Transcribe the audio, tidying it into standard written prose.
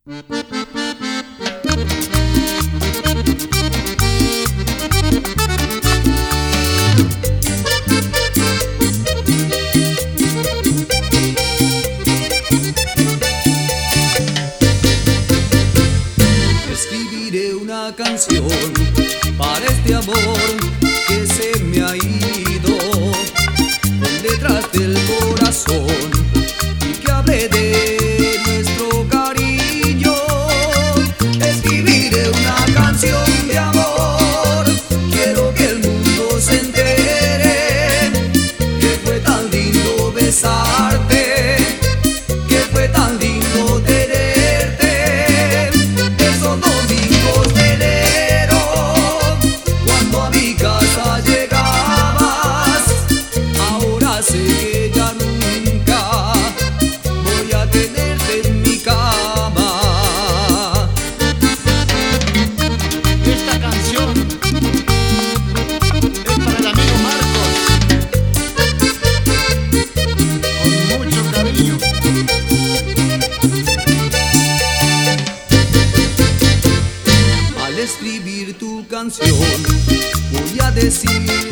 Escribiré una canción para este amor que se me ha ido, con letras del corazón y que hable de nuestro cariño. Escribiré una canción de amor, quiero que el mundo se entere que fue tan lindo besarte, que fue tan lindo tenerte. Esos domingos de enero, cuando a mi casa llegabas, ahora sé que ya nunca voy a tenerte en mi cama. Esta canción es para el amigo Marcos, con mucho cariño. Al escribir tu canción voy a decir